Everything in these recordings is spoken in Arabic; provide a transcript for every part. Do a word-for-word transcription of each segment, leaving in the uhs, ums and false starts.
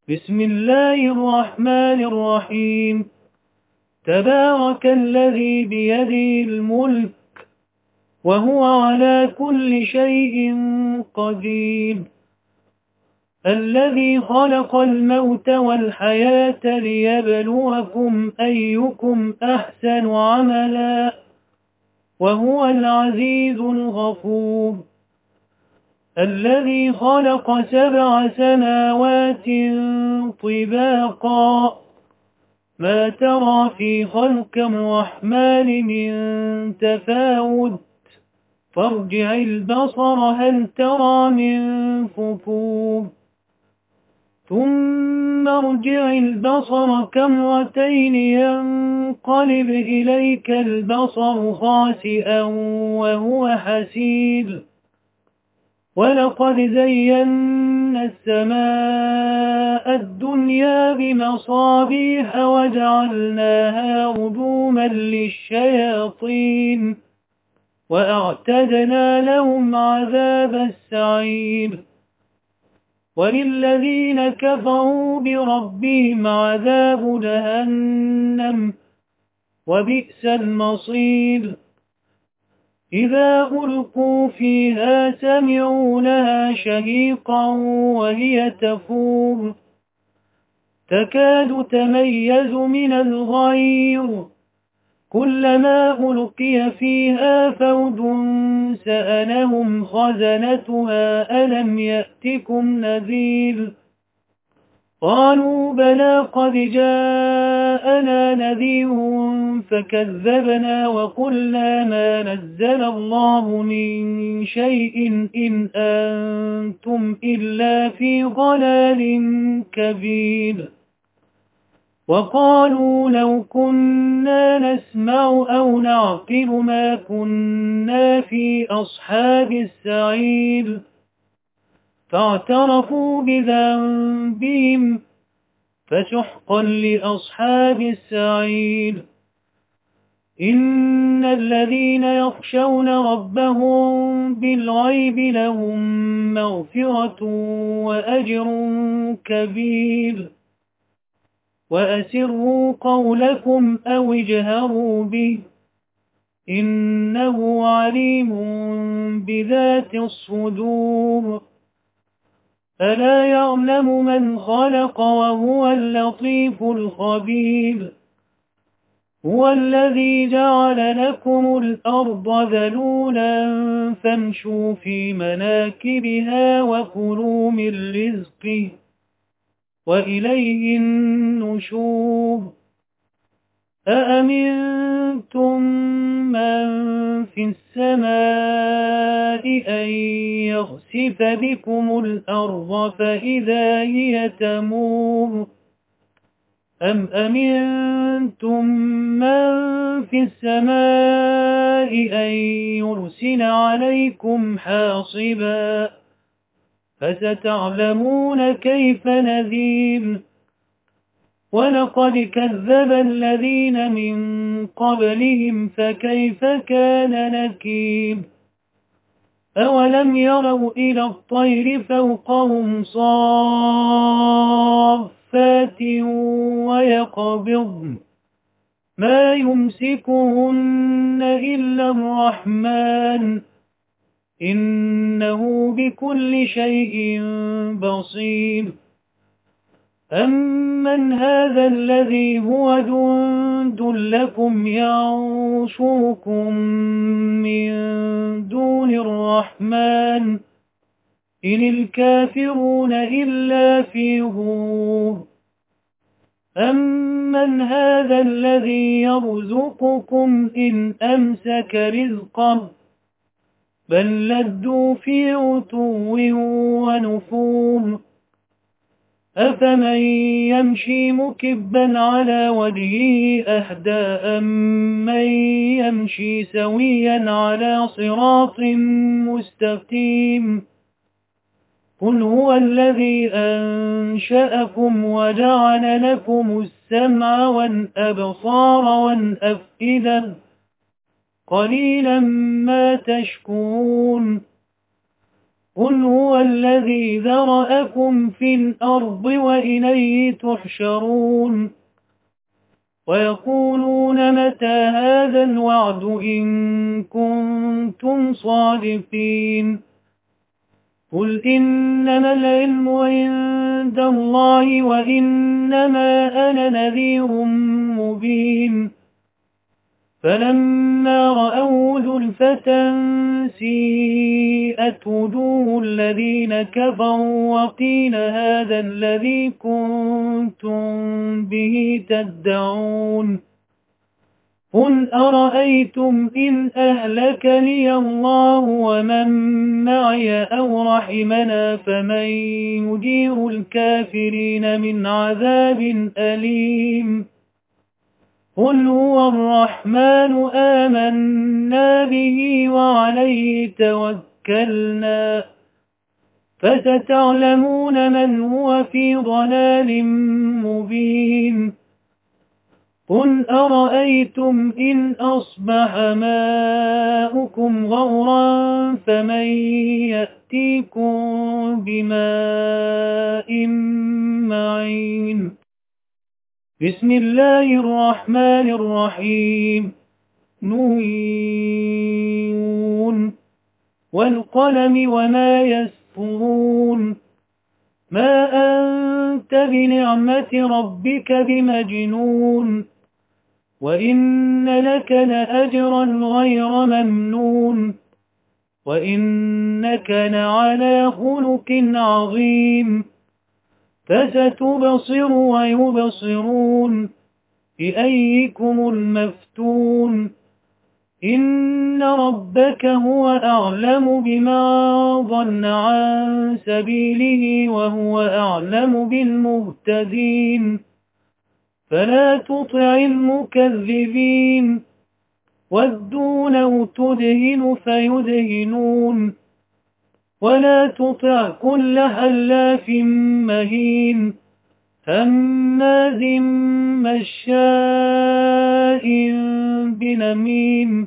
بسم الله الرحمن الرحيم. تبارك الذي بيده الملك وهو على كل شيء قدير، الذي خلق الموت والحياة ليبلوكم أيكم أحسن عملا وهو العزيز الغفور، الذي خلق سبع سماوات طباقا ما ترى في خلق الرحمن من تفاوت فارجع البصر هل ترى من فطور ثم ارجع البصر كرتين ينقلب إليك البصر خاسئا وهو حسير، ولقد زينا السماء الدنيا بمصابيح وجعلناها رجوما للشياطين وأعتدنا لهم عذاب السعير، وللذين كفروا بربهم عذاب جهنم وبئس المصير. إذا ألقوا فيها سمعوا لها شهيقا وهي تفور تكاد تميز من الغيظ، كلما ألقي فيها فوج سألهم خزنتها ألم يأتكم نذير، قالوا بلى قد جاءنا نذير فكذبنا وقلنا ما نزل الله من شيء إن أنتم إلا في ضلال كبير، وقالوا لو كنا نسمع أو نعقل ما كنا في أصحاب السعير، فاعترفوا بذنبهم فسحقا لأصحاب السعير. إن الذين يخشون ربهم بالغيب لهم مغفرة وأجر كبير، وأسروا قولكم أو اجهروا به إنه عليم بذات الصدور. ألا يعلم من خلق وهو اللطيف الخبير. هو الذي جعل لكم الأرض ذلولا فامشوا في مناكبها وكلوا من رزقه وإليه النشور. أأمنتم من في السماء أن يخسف بكم الأرض فإذا هي تمور، أم أمنتم من في السماء أن يرسل عليكم حاصبا فستعلمون كيف نذير. ولقد كذب الذين من قبلهم فكيف كان نكير. أولم يروا إلى الطير فوقهم صافات ويقبضن ما يمسكهن إلا الرحمن إنه بكل شيء بصير. أمن هذا الذي هو جند لكم ينصركم من دون الرحمن إن الكافرون إلا في غرور. أمن هذا الذي يرزقكم إن أمسك رزقه بل لجوا في عتو ونفور. أفمن يمشي مكبا على وجهه أهدى أمن يمشي سويا على صراط مستقيم. قل هو الذي أنشأكم وجعل لكم السمع والأبصار والأفئدة قليلا ما تشكرون. قل هو الذي ذرأكم في الأرض وإليه تحشرون ويقولون متى هذا الوعد إن كنتم صادقين قل إنما العلم عند الله وإنما أنا نذير مبين فلما رأوا زلفة سيئت وجوه الذين كفروا وقيل هذا الذي كنتم به تدعون قل أرأيتم إن أهلكني الله ومن معي أو رحمنا فمن يجير الكافرين من عذاب أليم قل هو الرحمن آمنا به وعليه توكلنا فستعلمون من هو في ضلال مبين قل أرأيتم إن أصبح ماؤكم غورا فمن يأتيكم بماء معين بسم الله الرحمن الرحيم نون والقلم وما يسطرون ما أنت بنعمة ربك بمجنون وإن لك لأجرا غير ممنون وإنك لعلى خلق عظيم فستبصر ويبصرون بأيكم المفتون إن ربك هو أعلم بما ضل عن سبيله وهو أعلم بالمهتدين فلا تطع المكذبين ودوا لو تدهن فيدهنون ولا تطع كل حلاف مهين هماز مشاء بنميم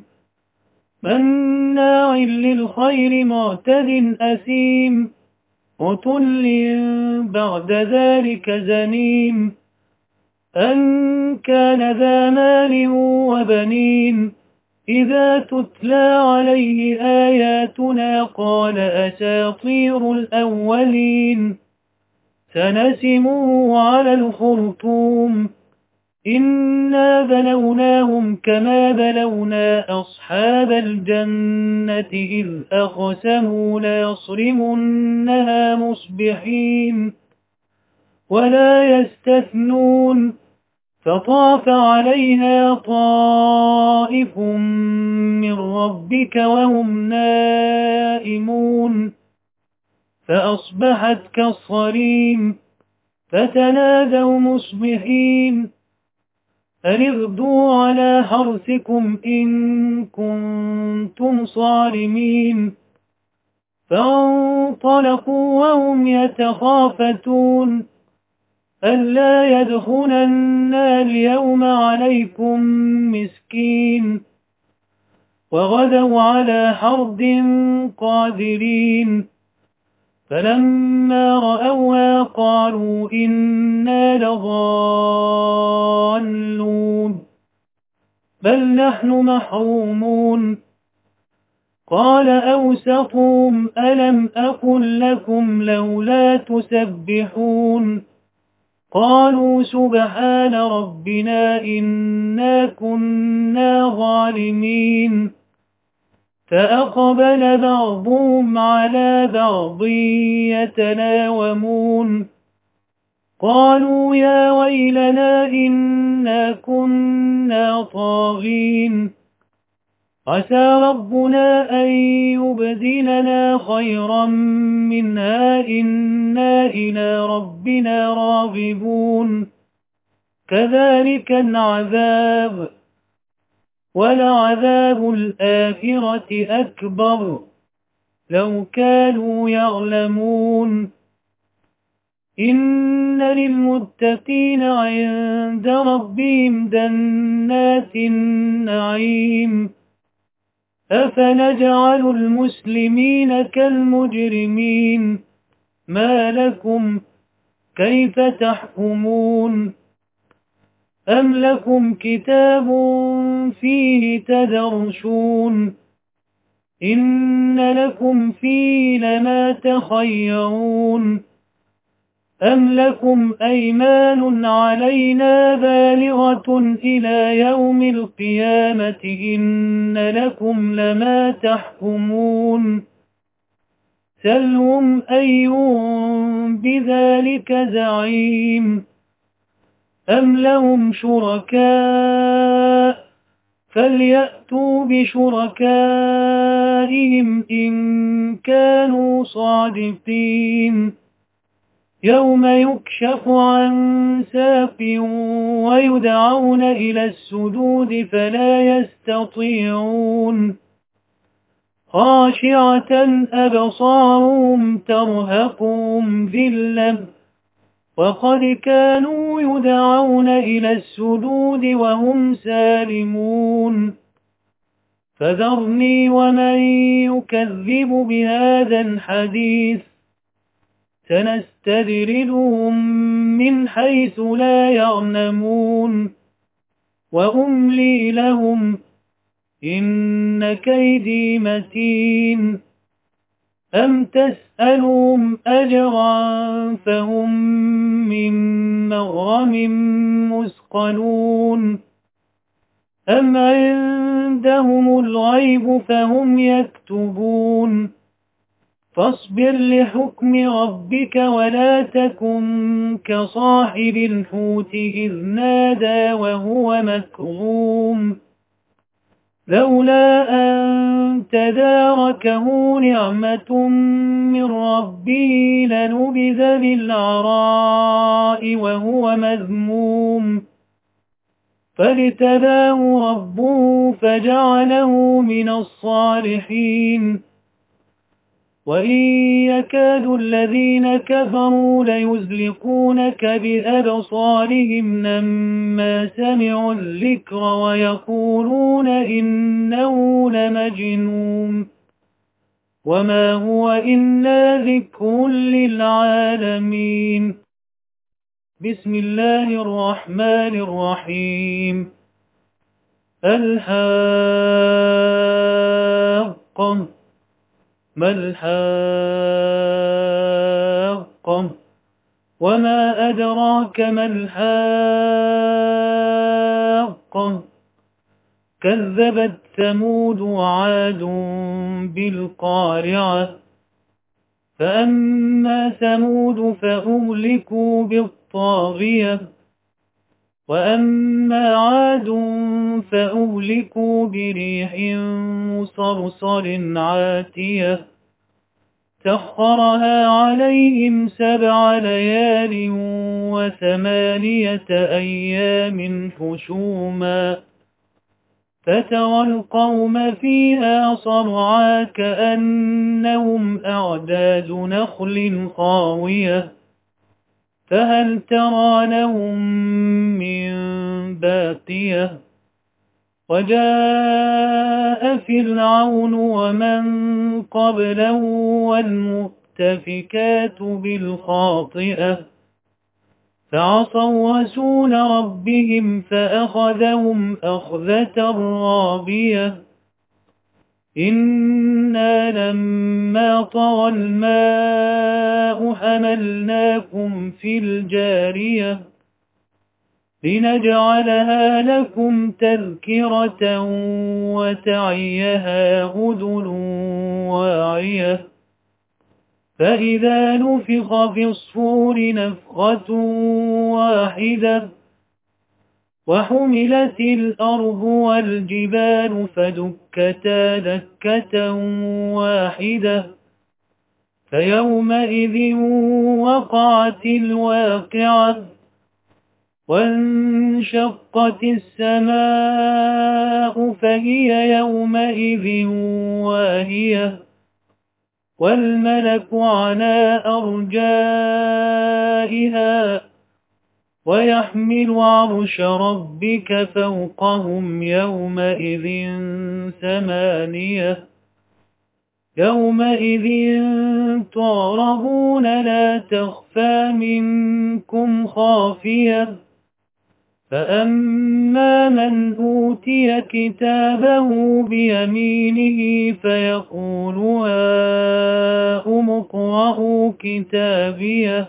مناع للخير معتد أثيم عتل بعد ذلك زنيم أن كان ذا مال وبنين إذا تتلى عليه آياتنا قال أساطير الأولين سنسمه على الخرطوم إنا بلوناهم كما بلونا أصحاب الجنة إذ أقسموا ليصرمنها مصبحين ولا يستثنون فطاف عليها طائف من ربك وهم نائمون فأصبحت كالصريم فتنادوا مصبحين أن اغدوا على حرثكم إن كنتم صارمين فانطلقوا وهم يتخافتون ألا يدخلن اليوم عليكم مسكين وغدوا على حرد قادرين فلما رأوها قالوا إنا لضالون بل نحن محرومون قال أوسطهم ألم أقل لكم لولا تسبحون قالوا سبحان ربنا إنا كنا ظالمين فأقبل بعضهم على بعض يتناومون قالوا يا ويلنا إنا كنا طاغين عسى ربنا أن يبدلنا خيرا منها إنا إلى ربنا راغبون كذلك العذاب ولعذاب الآخرة أكبر لو كانوا يعلمون إن للمتقين عند ربهم جنات النعيم أفنجعل المسلمين كالمجرمين ما لكم كيف تحكمون أم لكم كتاب فيه تدرسون إن لكم فيه لما تخيرون أم لكم أيمان علينا بالغة إلى يوم القيامة إن لكم لما تحكمون سلهم أيهم بذلك زعيم أم لهم شركاء فليأتوا بشركائهم إن كانوا صادقين يوم يكشف عن ساق ويدعون إلى السجود فلا يستطيعون خاشعة أبصارهم ترهقهم ذلة وقد كانوا يدعون إلى السجود وهم سالمون فذرني ومن يكذب بهذا الحديث سنستدرجهم من حيث لا يعلمون وأملي لهم إن كيدي متين أم تسألهم أجرا فهم من مغرم مثقلون أم عندهم الغيب فهم يكتبون فاصبر لحكم ربك ولا تكن كصاحب الحوت إذ نادى وهو مكظوم لولا أن تداركه نعمة من ربه لنبذ بالعراء وهو مذموم فاجتباه ربه فجعله من الصالحين وإن يكاد الذين كفروا ليزلقونك بأبصارهم لما سمعوا الذكر ويقولون إنه لمجنون وما هو إلا ذكر للعالمين بسم الله الرحمن الرحيم الحاقة ما الحاقة وما أدراك ما الحاقة كذبت ثمود وعاد بالقارعة فأما ثمود فأهلكوا بالطاغية وأما عاد فأهلكوا بريح صرصر عاتية سخرها عليهم سبع ليال وثمانية أيام حشوما فترى القوم فيها صرعا كأنهم أعداد نخل خاوية فهل ترى لهم من باقية وجاء فرعون ومن قبله والمؤتفكات بالخاطئة فعصوا رسول ربهم فأخذهم أخذة رابية إنا لما طغى الماء حملناكم في الجارية لنجعلها لكم تذكرة وتعيها أذن واعية فإذا نفخ في الصور نفخة واحدة وحملت الأرض والجبال فدكتا دكة واحدة فيومئذ وقعت الواقعة وانشقت السماء فهي يومئذ واهية والملك على أرجائها ويحمل عرش ربك فوقهم يومئذ ثمانية يومئذ تعرضون لا تخفى منكم خافية فأما من أوتي كتابه بيمينه فيقول هاؤم اقرءوا كتابيه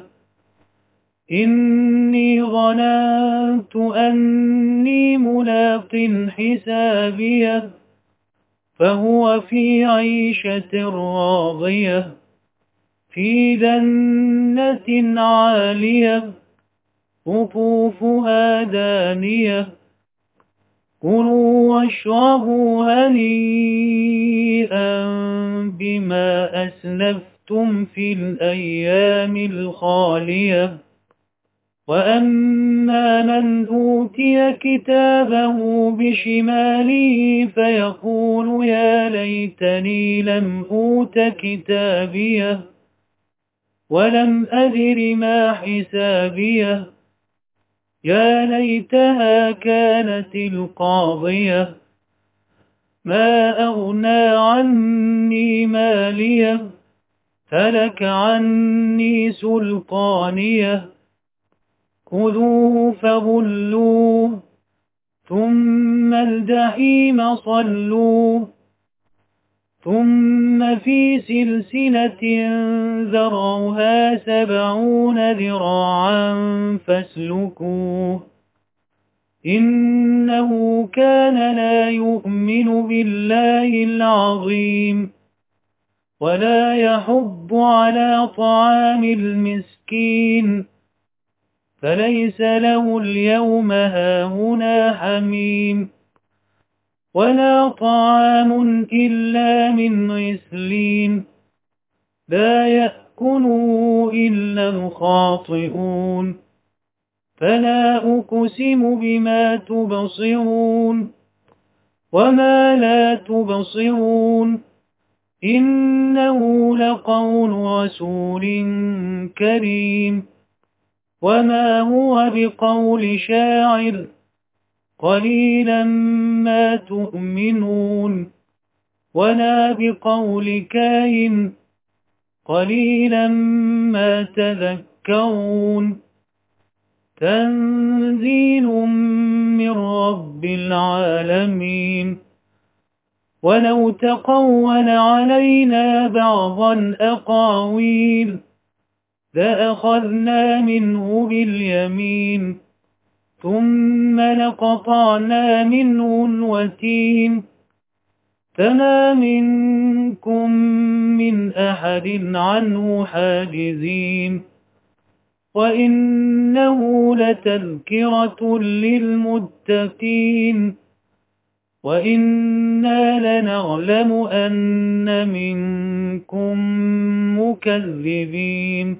إني ظننت أني ملاق حسابيه فهو في عيشة راضية في جنة عالية قطوفها دانية كلوا واشربوا هنيئا بما أسلفتم في الأيام الخالية وأما من أوتي كتابه بشماله فيقول يا ليتني لم أوت كتابيه ولم أدر ما حسابيه يا ليتها كانت القاضية ما أغنى عني ماليه هلك عني سلطانيه خذوه فغلوه ثم الجحيم صلوه ثم في سلسلة ذرعها سبعون ذراعا فاسلكوه إنه كان لا يؤمن بالله العظيم ولا يحض على طعام المسكين فليس له اليوم هاهنا حميم ولا طعام إلا من غسلين لا يأكله إلا الخاطئون فلا أقسم بما تبصرون وما لا تبصرون إنه لقول رسول كريم وما هو بقول شاعر قليلا ما تؤمنون ولا بقول كاهن قليلا ما تذكرون تنزيل من رب العالمين ولو تقول علينا بعض الأقاويل لأخذنا منه باليمين ثم لقطعنا منه الوتين فما منكم من أحد عنه حاجزين وإنه لتذكرة للمتقين وإنا لنعلم أن منكم مكذبين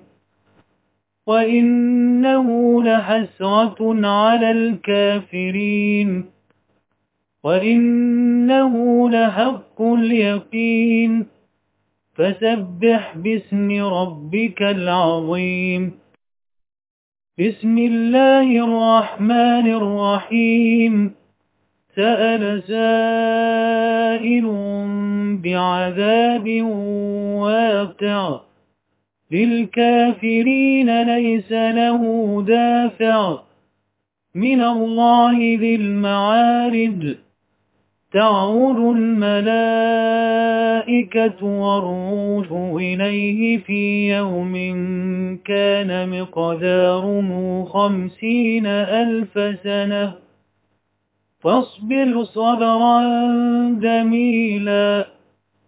وإنه لحسرة على الكافرين وإنه لحق اليقين فسبح باسم ربك العظيم بسم الله الرحمن الرحيم سأل سائل بعذاب واقع للكافرين ليس له دافع من الله ذي المعارج تعود الملائكة والروح إليه في يوم كان مقداره خمسين ألف سنة فاصبر صبرا جميلا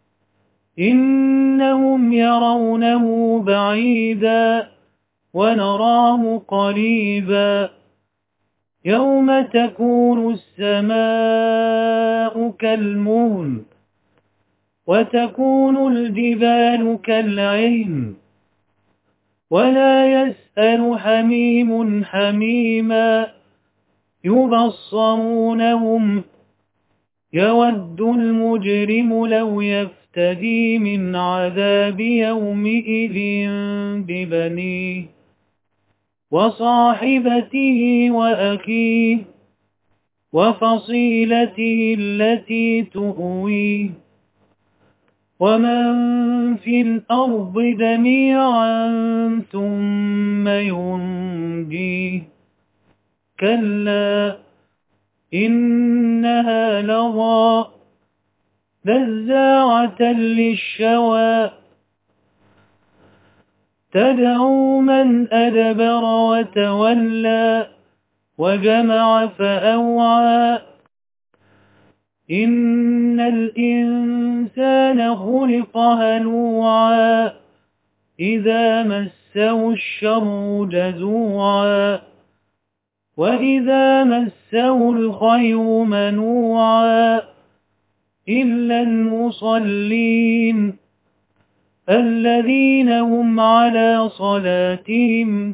إنهم يرونه بعيدا ونراه قريبا يوم تكون السماء كالمهل وتكون الجبال كالعهن ولا يسأل حميم حميما يبصرونهم يود المجرم لو يفتدي من عذاب يومئذ ببنيه وصاحبته وأخيه وفصيلته التي تؤويه ومن في الأرض جميعا ثم ينجيه كلا إنها لظى نزاعة للشوى تدعو من أدبر وتولى وجمع فأوعى إن الإنسان خلق هلوعا إذا مسه الشر جزوعا وإذا مسه الخير منوعا إلا المصلين الذين هم على صلاتهم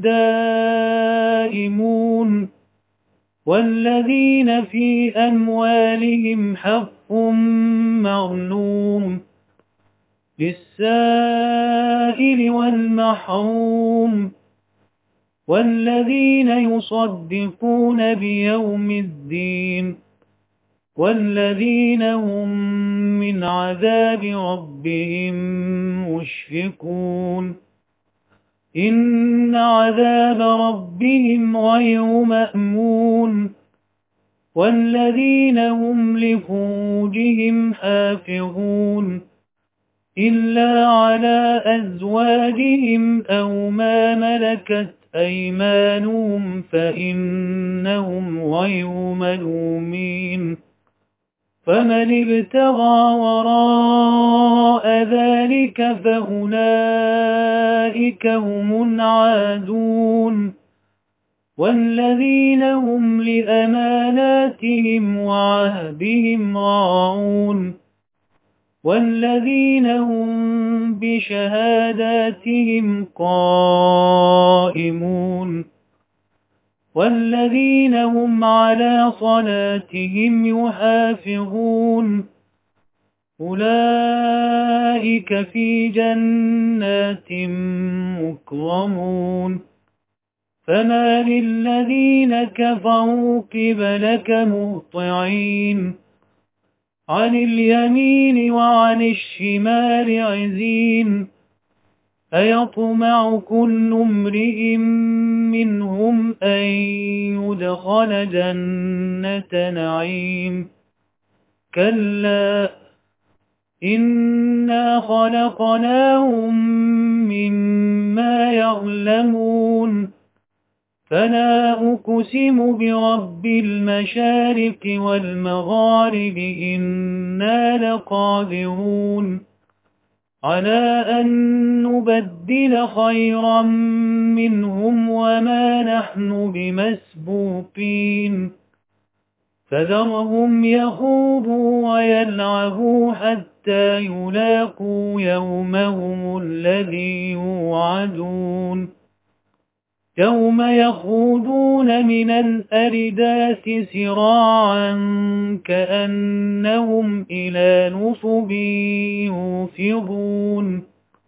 دائمون والذين في أموالهم حق معلوم للسائل والمحروم والذين يصدقون بيوم الدين والذين هم من عذاب ربهم مشفقون إن عذاب ربهم غير مأمون والذين هم لفروجهم حافظون إلا على أزواجهم أو ما ملكت أيمانهم فإنهم غير ملومين فمن ابتغى وراء ذلك فأولئك هم العادون والذين هم لأماناتهم وعهدهم راعون والذين هم بشهاداتهم قائمون والذين هم على صلاتهم يحافظون أولئك في جنات مكرمون فما للذين كفروا قبلك مهطعين عن اليمين وعن الشمال عزين أيطمع كل امرئ منهم أن يدخل جنة نعيم كلا إنا خلقناهم مما يعلمون فلا أقسم برب المشارق والمغارب إنا لقادرون على أن نبدل خيرا منهم وما نحن بمسبوقين فذرهم يخوضوا ويلعبوا حتى يلاقوا يومهم الذي يوعدون يوم يخرجون من الأجداث سراعا كأنهم إلى نصب يوفضون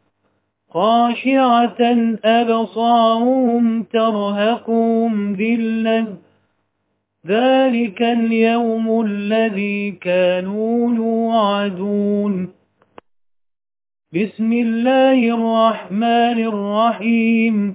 خاشعة أبصارهم ترهقهم ذلة ذلك اليوم الذي كانوا يوعدون بسم الله الرحمن الرحيم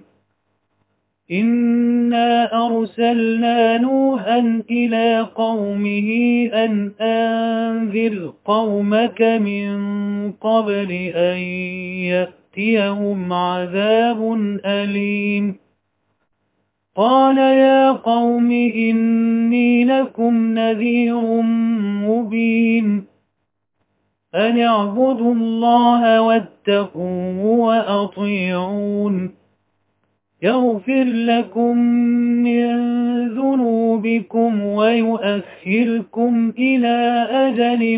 إنا أرسلنا نوحا إلى قومه أن أنذر قومك من قبل أن يأتيهم عذاب أليم قال يا قوم إني لكم نذير مبين أن اعبدوا الله واتقوه وأطيعون يغفر لكم من ذنوبكم ويؤخركم إلى أجل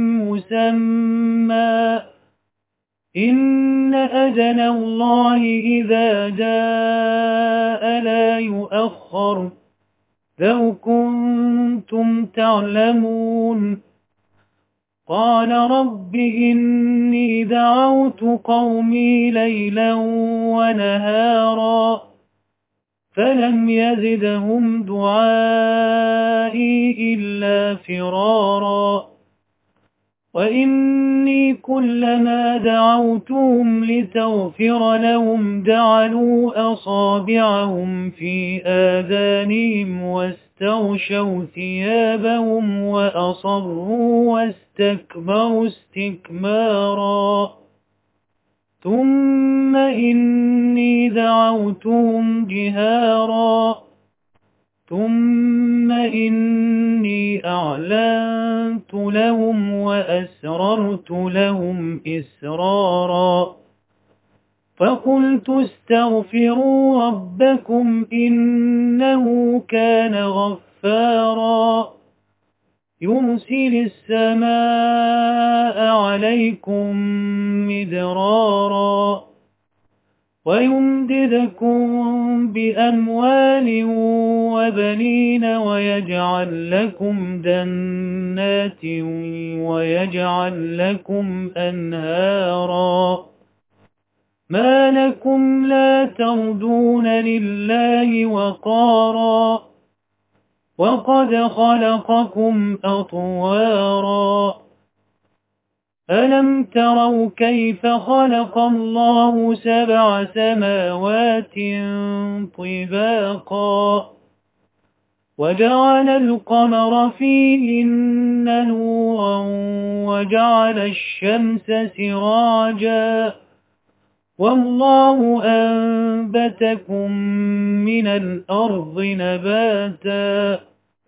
مسمى إن أجل الله إذا جاء لا يؤخر لو كنتم تعلمون قال رب إني دعوت قومي ليلا ونهارا فلم يزدهم دعائي إلا فرارا وإني كلما دعوتهم لتغفر لهم جعلوا أصابعهم في آذانهم واستغشوا ثيابهم وأصروا واستكبروا استكبارا ثم إني دعوتهم جهارا ثم إني أعلنت لهم وأسررت لهم إسرارا فقلت استغفروا ربكم إنه كان غفارا يرسل السماء عليكم مدرارا ويمددكم بأموال وبنين ويجعل لكم جنات ويجعل لكم أنهارا ما لكم لا ترجون لله وقارا وقد خلقكم أطوارا ألم تروا كيف خلق الله سبع سماوات طباقا وجعل القمر فيهن نورا وجعل الشمس سراجا والله أنبتكم من الأرض نباتا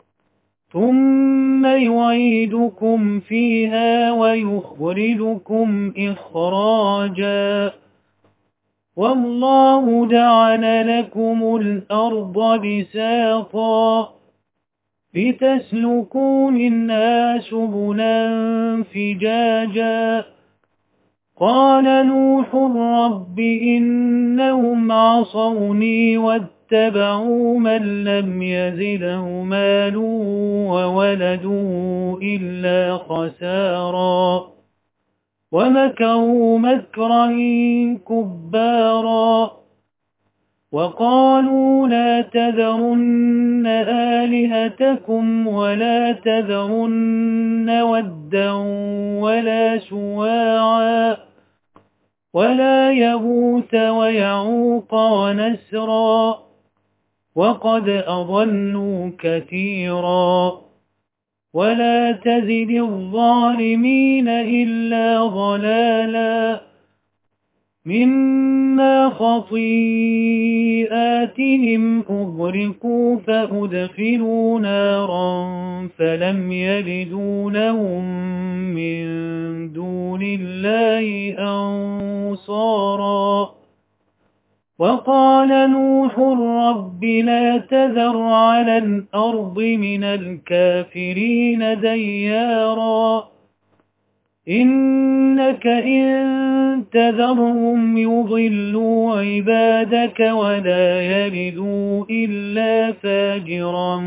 ثم يعيدكم فيها ويخرجكم إخراجا والله جعل لكم الأرض بساطا لتسلكوا منها سبلا فجاجا قال نوح رب إنهم عصوني واتبعوا من لم يزده ماله وولده إلا خسارا ومكروا مكرا كبارا وقالوا لا تذرن آلهتكم ولا تذرن ودا ولا سواعا ولا يغوث ويعوق ونسرا وقد أضلوا كثيرا ولا تزد الظالمين إلا ضلالا مما خطيئاتهم أغرقوا فأدخلوا نارا فلم يجدوا لهم من دون الله أنصارا وقال نوح رب لا تذر على الأرض من الكافرين ديارا إنك إن تذرهم يضلوا عبادك ولا يلدوا إلا فاجرا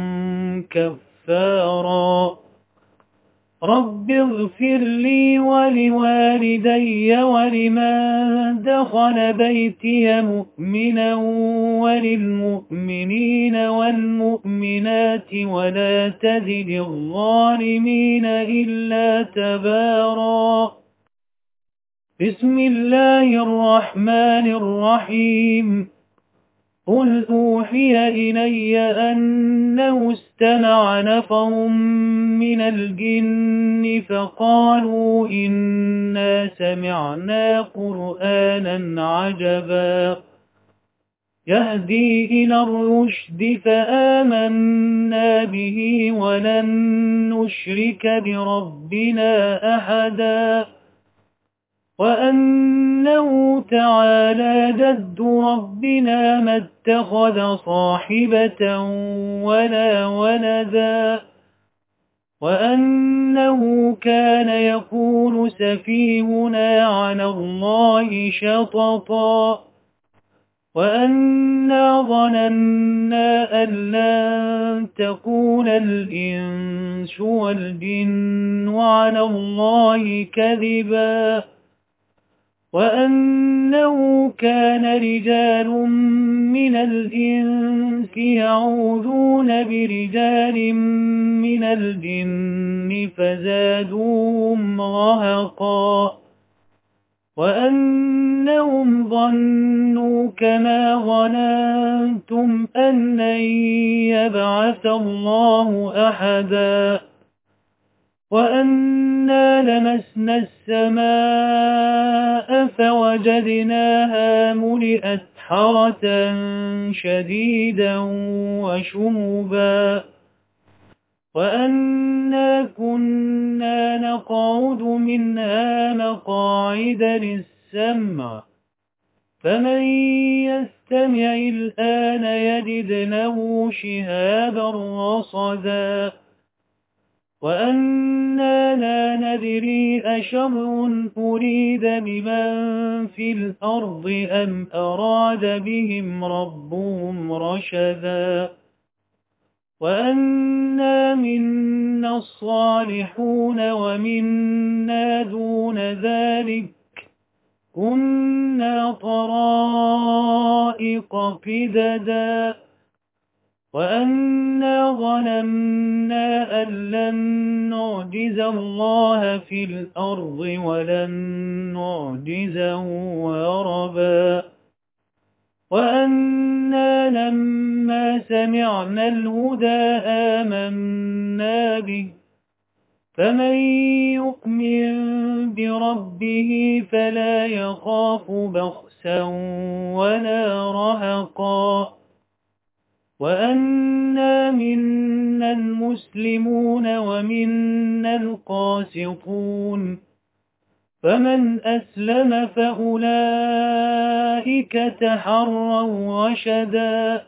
كفارا رب اغفر لي ولوالدي ولمن دخل بيتي مؤمنا وللمؤمنين والمؤمنات ولا تزد الظالمين إلا تبارا بسم الله الرحمن الرحيم قل أوحي إلي أنه استمع نفر من الجن فقالوا إنا سمعنا قرآنا عجبا يهدي إلى الرشد فآمنا به ولن نشرك بربنا أحدا وأنه تعالى جد ربنا ما اتخذ صاحبة ولا ولدا وأنه كان يقول سفيهنا على الله شططا وأنا ظننا أن لن تكون الإنس والجن على الله كذبا وأنه كان رجال من الإنس يعوذون برجال من الجن فزادوهم رهقا وأنهم ظنوا كما ظننتم أن لن يبعث الله أحدا وأنا لمسنا السماء فوجدناها ملئت حرسا شديدا وشهبا وأنا كنا نقعد منها مقاعد للسمع فمن يستمع الآن يجد له شهابا رصدا وأنا لا ندري أشر أريد بمن في الأرض أم أراد بهم ربهم رشدا وأنا منا الصالحون ومنا دون ذلك كنا طرائق قددا وأنا ظننا أن لن نعجز الله في الأرض ولن نعجزه هربا وأنا لما سمعنا الهدى آمنا به فمن يؤمن بربه فلا يخاف بخسا ولا رهقا وأنا منا المسلمون ومنا القاسطون فمن أسلم فأولئك تحروا رشدا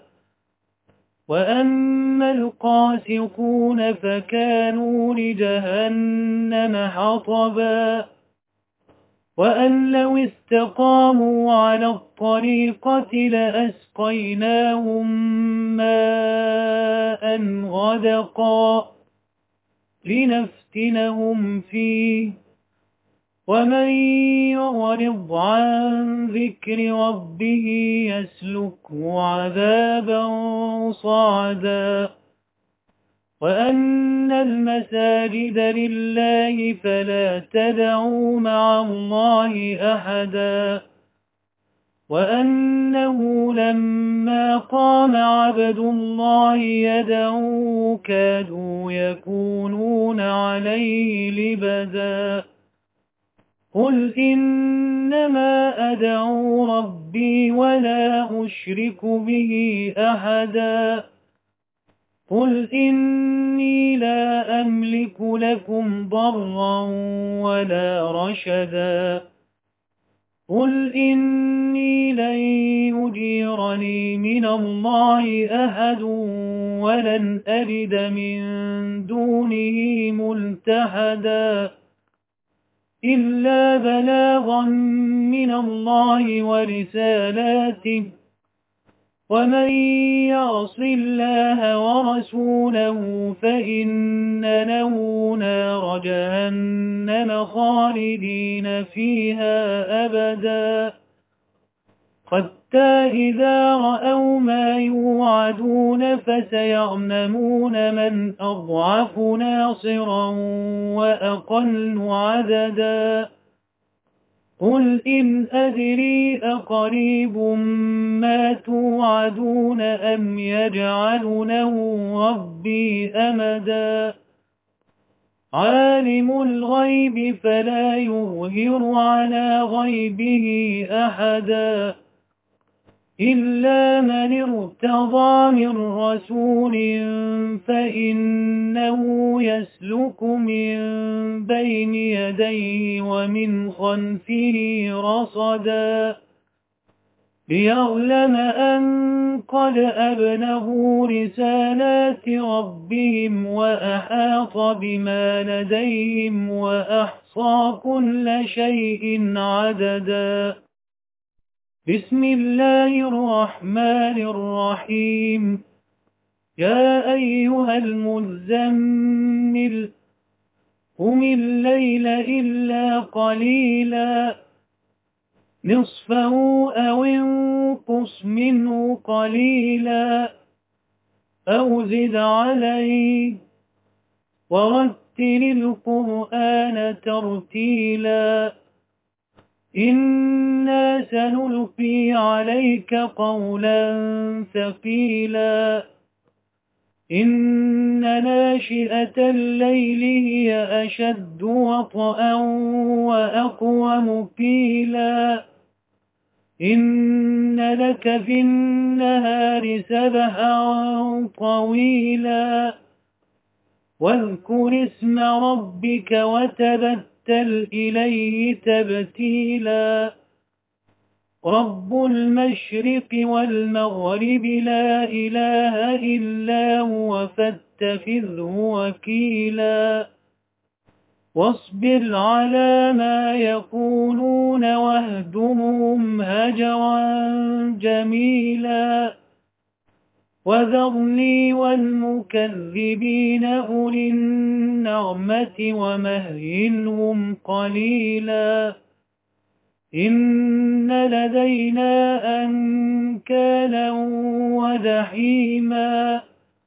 وأما القاسطون فكانوا لجهنم حطبا وأن لو استقاموا على الطريقة لأسقيناهم ماء غدقا لنفتنهم فيه ومن يعرض عن ذكر ربه يسلكه عذابا صعدا وأن المساجد لله فلا تدعوا مع الله أحدا وأنه لما قام عبد الله يدعوه كادوا يكونون عليه لبدا قل إنما أدعو ربي ولا أشرك به أحدا قل إني لا أملك لكم ضرا ولا رشدا قل إني لن يجيرني من الله أحد ولن أجد من دونه ملتحدا إلا بلاغا من الله ورسالاته ومن يعص الله ورسوله فإن له نار جهنم خالدين فيها أبدا حتى إذا رأوا ما يوعدون فسيعلمون من أضعف ناصرا وأقل عددا قل إن أدري أقريب ما توعدون أم يجعل له ربي أمدا عالم الغيب فلا يظهر على غيبه أحدا إلا من ارتضى من رسول فإنه يسلك من بين يديه ومن خلفه رصدا ليعلم أن قد أبلغوا رسالات ربهم وأحاط بما لديهم وأحصى كل شيء عددا بسم الله الرحمن الرحيم يا أيها المزمل قم الليل إلا قليلا نصفه أو انقص منه قليلا أو زد عليه ورتل القرآن ترتيلا إنا سنلقي عليك قولا ثقيلا إن ناشئة الليل هي أشد وطئا وأقوم قيلا إن لك في النهار سبحا طويلا واذكر اسم ربك وتبتل إليه تبتيلا رب المشرق والمغرب لا إله إلا هو فاتخذه وكيلا واصبر على ما يقولون واهجرهم هجرا جميلا وذرني والمكذبين أولي النعمة ومهلهم قليلا إن لدينا أنكالا وجحيما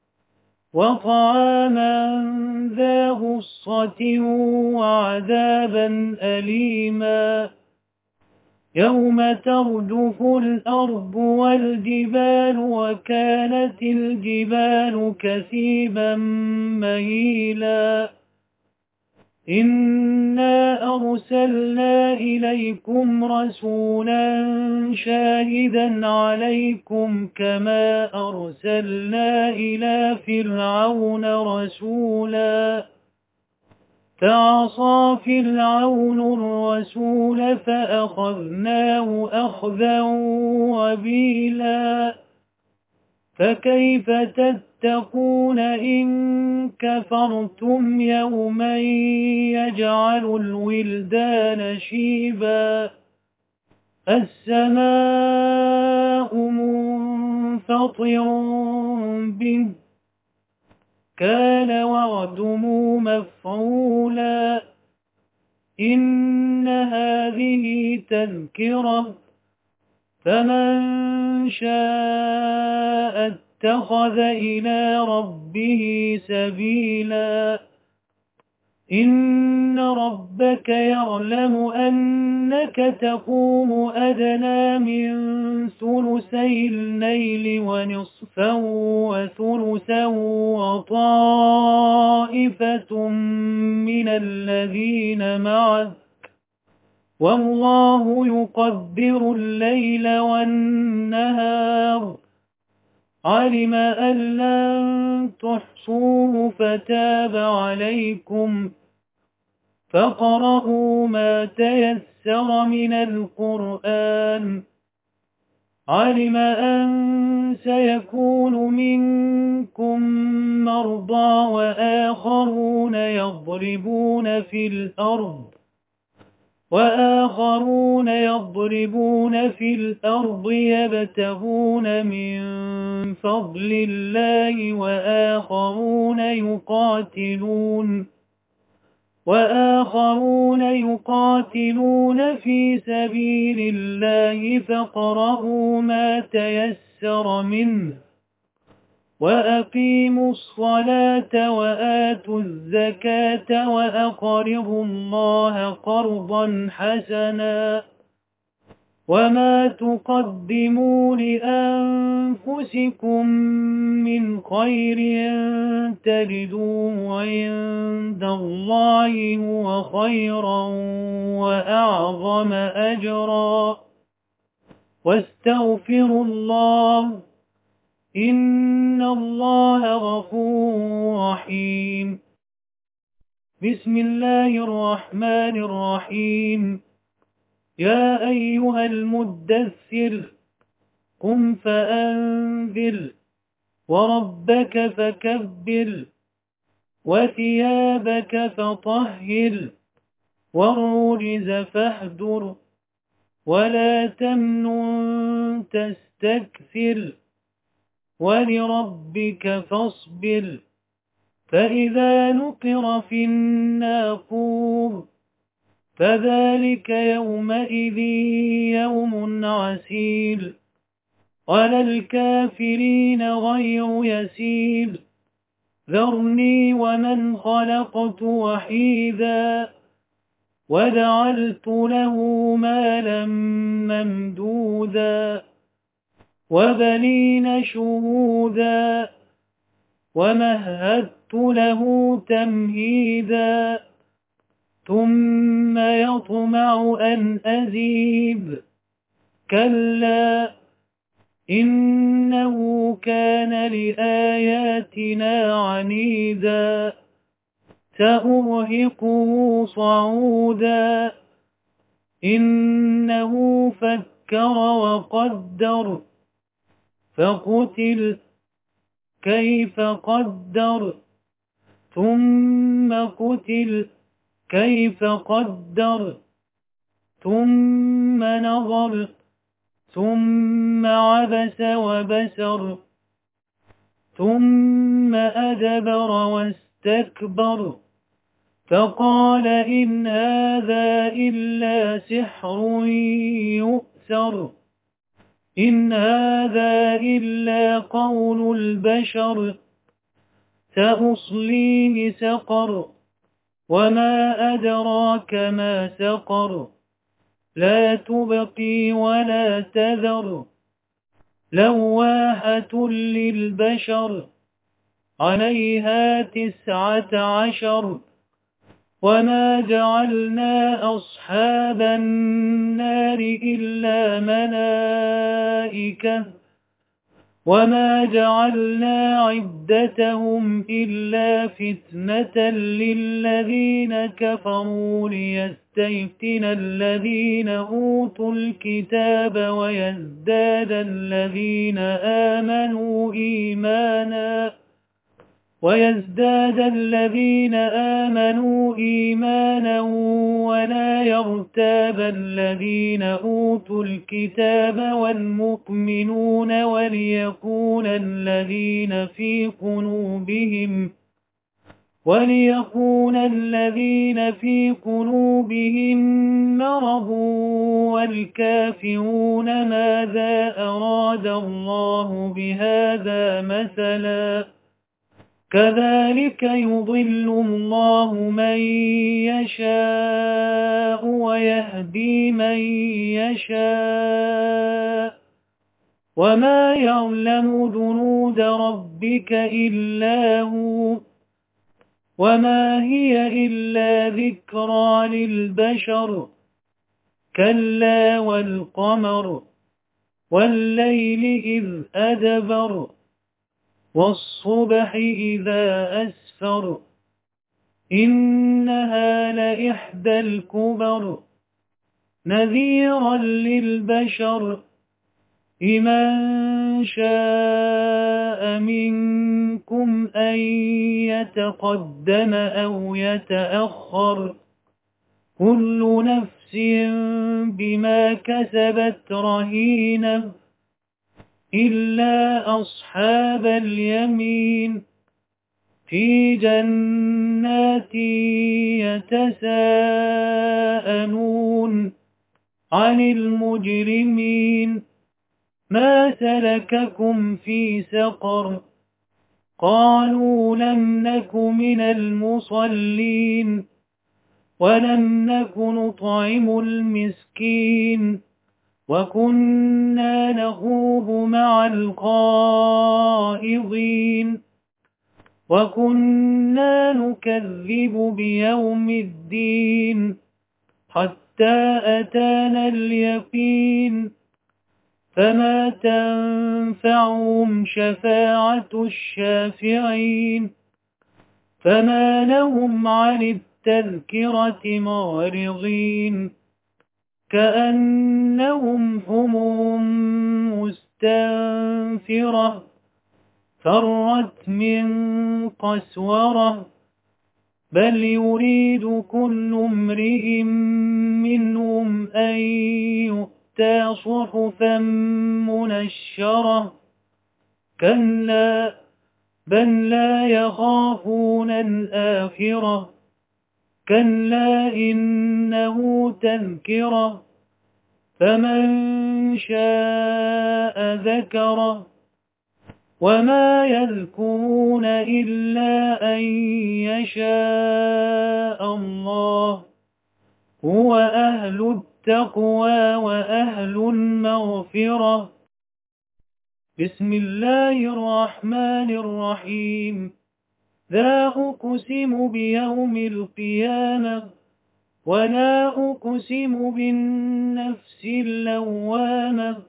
وطعاما ذا غصة وعذابا أليما يوم ترجف الأرض والجبال وكانت الجبال كثيبا مهيلا إنا أرسلنا إليكم رسولا شاهدا عليكم كما أرسلنا إلى فرعون رسولا فعصى فرعون الرسول فأخذناه أخذا وبيلا فكيف تتقون إن كفرتم يوما يجعل الولدان شيبا السماء منفطر به كان وعده مفعولا إن هذه تذكرة فمن شاء اتخذ إلى ربه سبيلا إن ربك يعلم أنك تقوم أدنى من ثلثي الليل ونصفا وثلثا وطائفة من الذين معك والله يقدر الليل والنهار علم أن لن تحصوه فتاب عليكم فاقرؤوا ما تيسر من القرآن علم أن سيكون منكم مرضى وآخرون يضربون في الأرض وآخرون يضربون في الأرض يبتغون من فضل الله وآخرون يقاتلون وآخرون يقاتلون في سبيل الله فاقرؤوا ما تيسر منه وأقيموا الصلاة وآتوا الزكاة وأقرضوا الله قرضا حسنا وما تقدموا لأنفسكم من خير تجدوه عند الله هو خيرا وأعظم أجرا واستغفروا الله إن الله غفور رحيم بسم الله الرحمن الرحيم يا أيها المدثر قم فأنذر وربك فكبر وثيابك فطهر والرجز فاهجر ولا تمنن تستكثر ولربك فاصبر فإذا نقر في الناقور فذلك يومئذ يوم عسير على الكافرين غير يسير ذرني ومن خلقت وحيدا وجعلت له مالا ممدودا وبنين شهودا ومهدت له تمهيدا ثم يطمع أن أزيد كلا إنه كان لآياتنا عنيدا سأرهقه صعودا إنه فكر وقدر فقتل كيف قدر ثم قتل كيف قدر ثم نظر ثم عبس وبسر ثم أدبر واستكبر فقال إن هذا إلا سحر يؤثر إن هذا إلا قول البشر سأصليه سقر وما أدراك ما سقر لا تبقي ولا تذر لواحة للبشر عليها تسعة عشر وما جعلنا أصحاب النار إلا ملائكة وما جعلنا عدتهم إلا فتنة للذين كفروا ليستيقن الذين أوتوا الكتاب ويزداد الذين آمنوا إيمانا ويزداد الذين آمنوا إيمانا ولا يرتاب الذين أوتوا الكتاب والمؤمنون وليكون الذين في قلوبهم وليكون الذين في قلوبهم مرض والكافرون ماذا أراد الله بهذا مثلا كذلك يضل الله من يشاء ويهدي من يشاء وما يعلم جنود ربك إلا هو وما هي إلا ذكرى للبشر كلا والقمر والليل إذ أدبر والصبح إذا أسفر إنها لإحدى الكبر نذيرا للبشر لمن شاء منكم أن يتقدم أو يتأخر كل نفس بما كسبت رهينة إلا أصحاب اليمين في جنات يتساءلون عن المجرمين ما سلككم في سقر قالوا لم نك من المصلين ولم نك نطعم المسكين وكنا نخوض مع الخائضين وكنا نكذب بيوم الدين حتى أتانا اليقين فما تنفعهم شفاعة الشافعين فما لهم عن التذكرة معرضين كأنهم حمر مستنفرة فرت من قسورة بل يريد كل امرئ منهم أن يؤتى صحفا منشرة كلا بل لا يخافون الآخرة كلا إنه تذكرة فمن شاء ذكره وما يذكرون إلا أن يشاء الله هو أهل التقوى وأهل المغفرة. بسم الله الرحمن الرحيم. لا أقسم بيوم القيامة ولا أقسم بالنفس اللوامة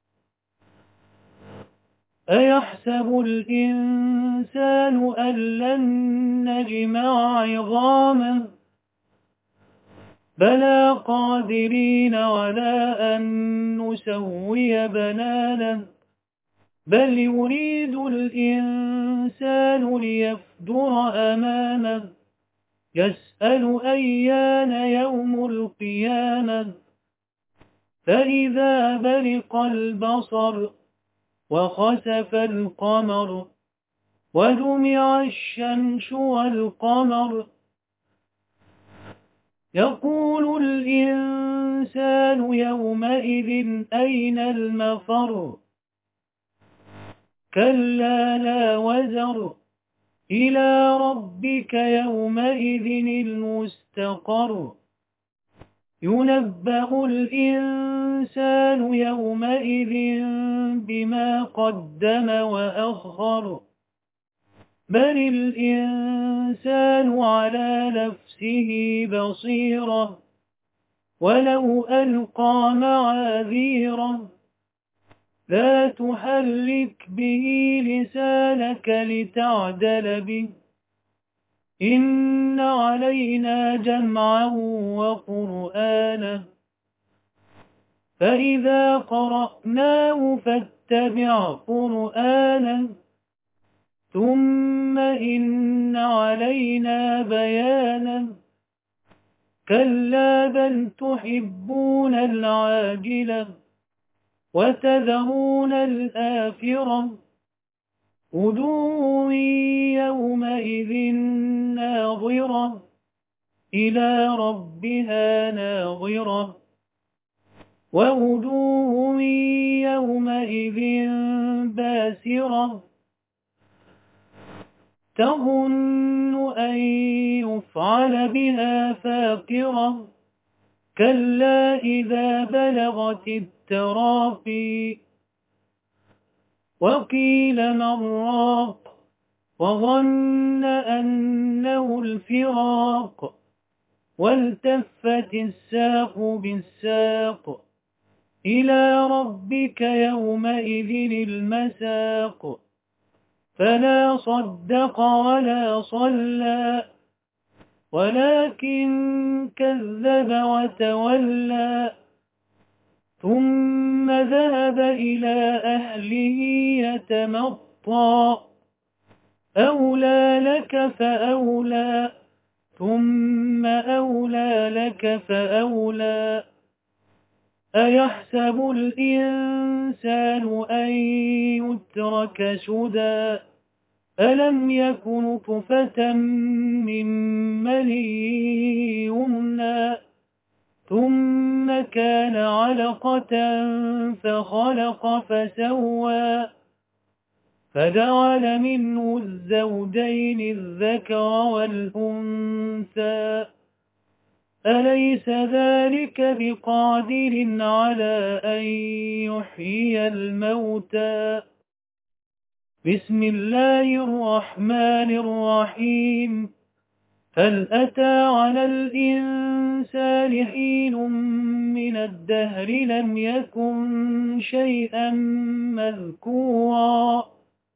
أيحسب الإنسان أن لن نجمع عظامه بلى قادرين على أن نسوي بنانه بل يريد الإنسان ليفجر أمامه يسأل أيان يوم القيامة فإذا برق البصر وخسف القمر وجمع الشمس والقمر يقول الإنسان يومئذ أين المفر كلا لا وزر إلى ربك يومئذ المستقر ينبأ الإنسان يومئذ بما قدم وأخر بل الإنسان على نفسه بصيرة ولو ألقى معاذيره لا تحرك به لسانك لتعجل به إن علينا جمعه وقرآنه فإذا قرأناه فاتبع قرآنه ثم إن علينا بيانه كلا بل تحبون العاجلة وتذرون الآخرة وجوه يومئذ ناظرة إلى ربها ناظرة ووجوه يومئذ باسرة تظن أن يفعل بها فاقرة كلا إذا بلغت التراقي وقيل من راق وظن أنه الفراق والتفت الساق بالساق إلى ربك يومئذ المساق فلا صدق ولا صلى ولكن كذب وتولى ثم ذهب إلى أهله يتمطى أولى لك فأولى ثم أولى لك فأولى أيحسب الإنسان أن يترك سدى ألم يكن نطفة من مني يمنى ثم كان علقة فخلق فسوى فجعل منه الزوجين الذكر والأنثى أليس ذلك بقادر على أن يحيي الموتى بسم الله الرحمن الرحيم هل أتى على الإنسان حين من الدهر لم يكن شيئا مذكورا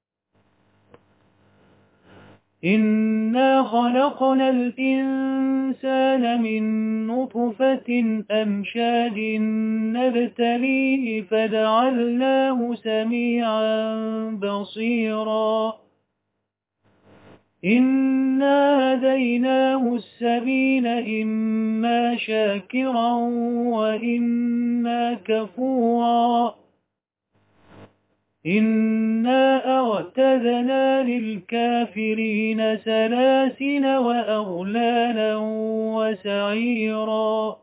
إنا خلقنا الإنسان من نطفة أمشاج نبتليه فجعلناه سميعا بصيرا إنا هديناه السبيل إما شاكرا شاكرا، وإما كفورا. إنا خلقنا الإنسان من نطفة أمشاج نبتليه فجعلناه سميعا بصيرا إنا هديناه السبيل إما شاكرا وإما كفورا. إنا خلقنا الإنسان من نطفة أمشاج نبتليه فجعلناه سميعا بصيرا إنا هديناه السبيل إما شاكرا وإما كفورا إنا أعتدنا للكافرين سلاسل وأغلالا وسعيرا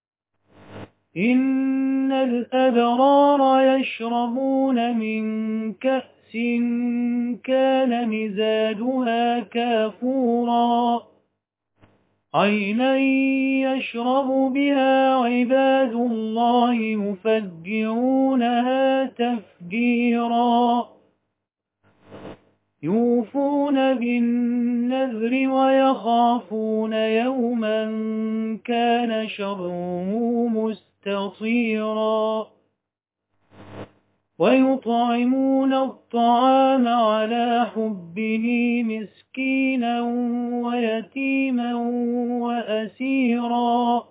إن الأبرار يشربون من كأس كان مزاجها كافورا عينا يشرب بها عباد الله يفجرونها تفجيرا يوفون بالنذر ويخافون يوما كان شره مستطيرا ويطعمون الطعام على حبه مسكينا ويتيما وأسيرا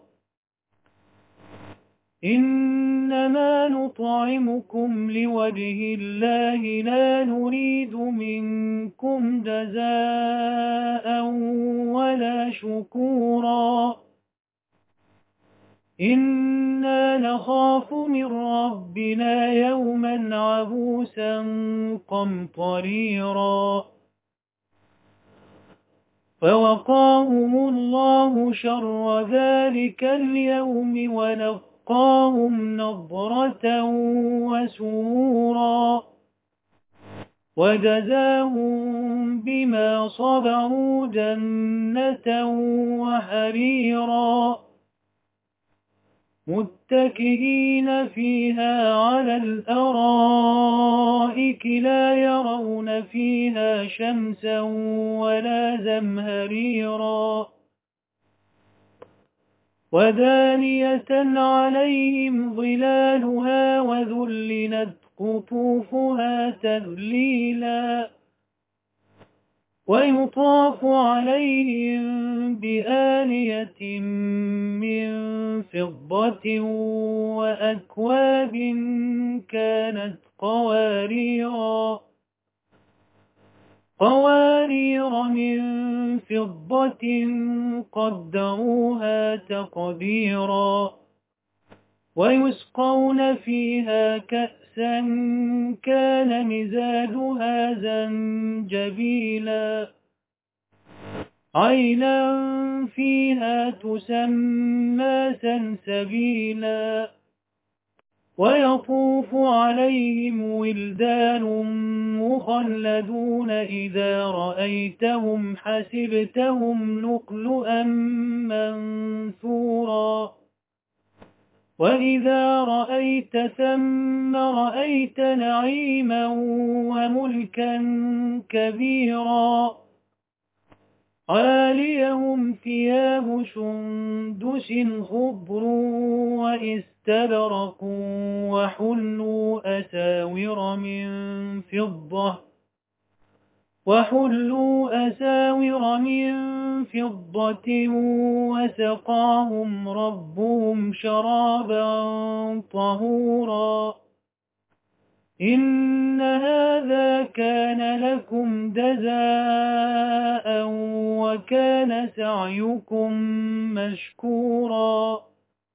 إنما نطعمكم لوجه الله لا نريد منكم جزاء ولا شكورا إنا نخاف من ربنا يوما عبوسا قمطريرا فوقاهم الله شر ذلك اليوم ولقاهم نضرة وسرورا وجزاهم بما صبروا جنة وحريرا متكئين فيها على الأرائك لا يرون فيها شمسا ولا زمهريرا ودانية عليهم ظلالها وذللت قطوفها تذليلا ويطاف عليهم بآنية من فضة وأكواب كانت قواريرا قوارير من فضة قدروها تقديرا ويسقون فيها كأسا كان مزاجها زنجبيلا عينا فيها تسمى سلسبيلا ويطوف عليهم ولدان مخلدون إذا رأيتهم حسبتهم لؤلؤا منثورا وإذا رأيت ثم رأيت نعيما وملكا كبيرا عاليهم ثياب سندس خضر واستبرق وحلوا أساور من فضة وحلوا أساور من فضة وسقاهم ربهم شرابا طهورا إن هذا كان لكم جزاء وكان سعيكم مشكورا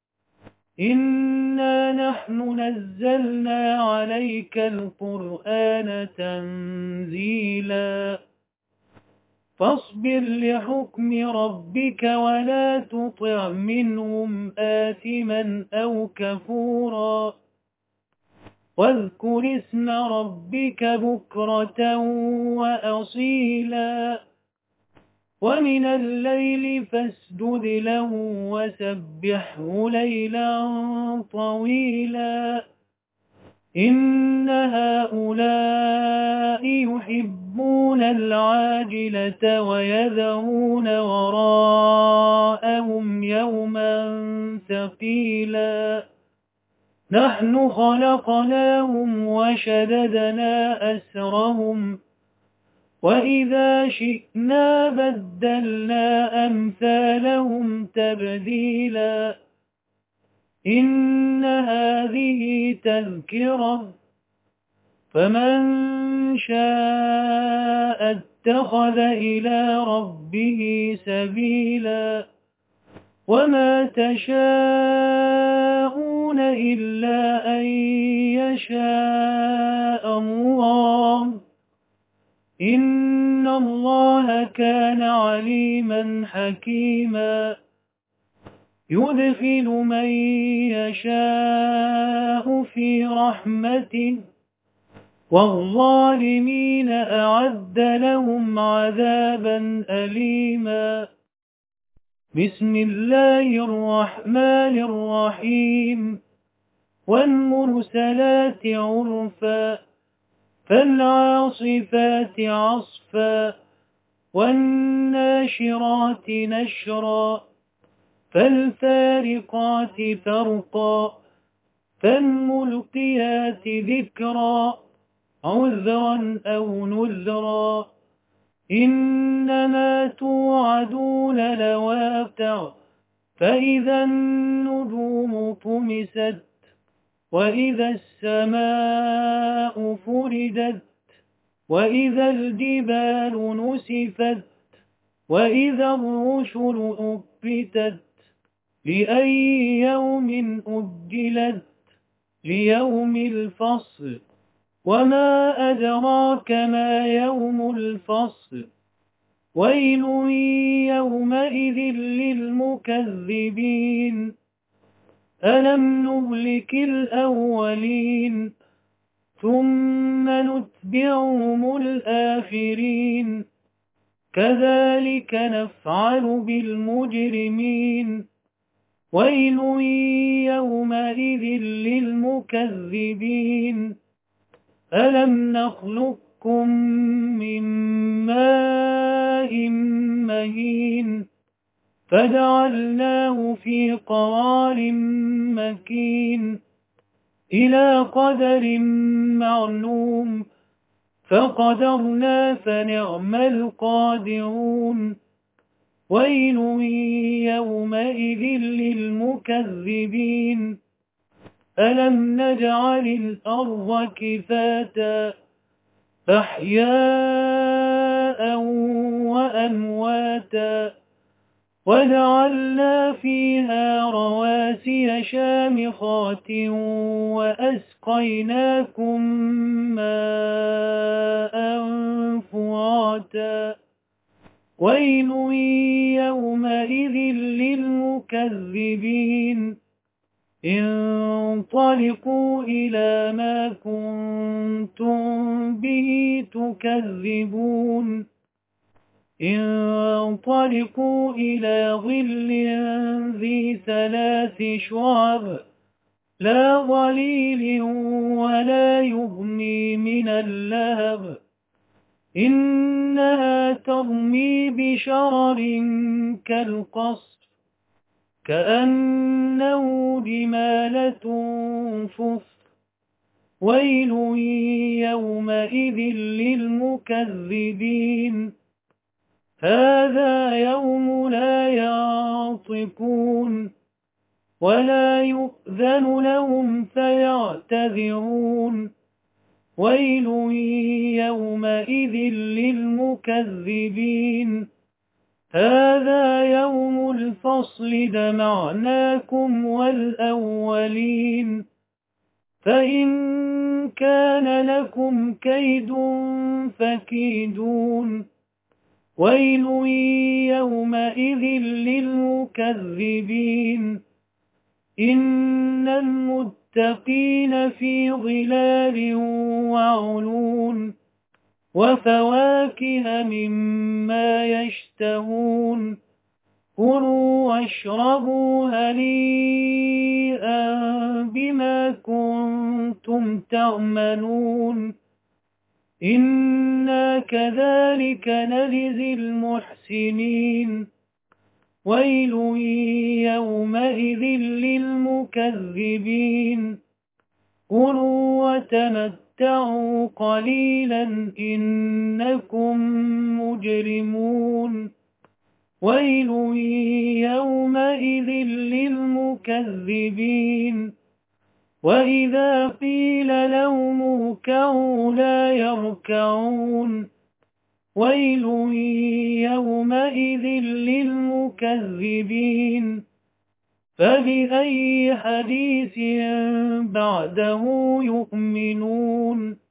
إنا نحن نزلنا عليك القرآن تنزيلا فاصبر لحكم ربك ولا تطع منهم آثما أو كفورا واذكر اسم ربك بكرة وأصيلا ومن الليل فاسجد له وسبحه ليلا طويلا إن هؤلاء يحبون العاجلة ويذرون وراءهم يوما ثقيلا نحن خلقناهم وشددنا أسرهم وإذا شئنا بدلنا أمثالهم تبديلا إن هذه تذكرة فمن شاء اتخذ إلى ربه سبيلا وما تشاءون يشاءون إلا أن يشاء الله إن الله كان عليما حكيما يدخل من يشاء في رحمته والظالمين أعد لهم عذابا أليما بسم الله الرحمن الرحيم والمرسلات عرفا فالعاصفات عصفا والناشرات نشرا فالفارقات فرقا فالملقيات ذكرا عذرا أو نذرا إنما توعدون لواقع فإذا النجوم طمست وإذا السماء فردت وإذا الجبال نسفت وإذا الرسل أقتت لأي يوم أجلت ليوم الفصل وما أدراك ما يوم الفصل ويل يومئذ للمكذبين ألم نهلك الأولين ثم نتبعهم الآخرين كذلك نفعل بالمجرمين ويل يومئذ للمكذبين ألم نخلقكم من ماء مهين فجعلناه في قرار مكين إلى قدر معلوم فقدرنا فنعم القادرون ويل يومئذ للمكذبين ألم نجعل الأرض كفاتا أحياء وأمواتا وجعلنا فيها رواسي شامخات وأسقيناكم ماء فراتا ويل يومئذ للمكذبين انطلقوا إلى ما كنتم به تكذبون انطلقوا إلى ظل ذي ثلاث شعب لا ظليل ولا يغني من اللهب إنها ترمي بشرر كالقصر كأنه جمالة صفر ويل يومئذ للمكذبين هذا يوم لا ينطقون ولا يؤذن لهم فيعتذرون ويل يومئذ للمكذبين هذا يوم الفصل جمعناكم والأولين فإن كان لكم كيد فكيدون ويل يومئذ للمكذبين إن المتقين في ظلال وعيون وفواكه مما يشتهون كلوا واشربوا هنيئا بما كنتم تعملون إنا كذلك نجزي المحسنين ويل يومئذ للمكذبين كلوا وتمتعوا قليلا إنكم مجرمون ويل يومئذ للمكذبين وإذا قيل لهم اركعوا لا يركعون ويل يومئذ للمكذبين فبأي حديث بعده يؤمنون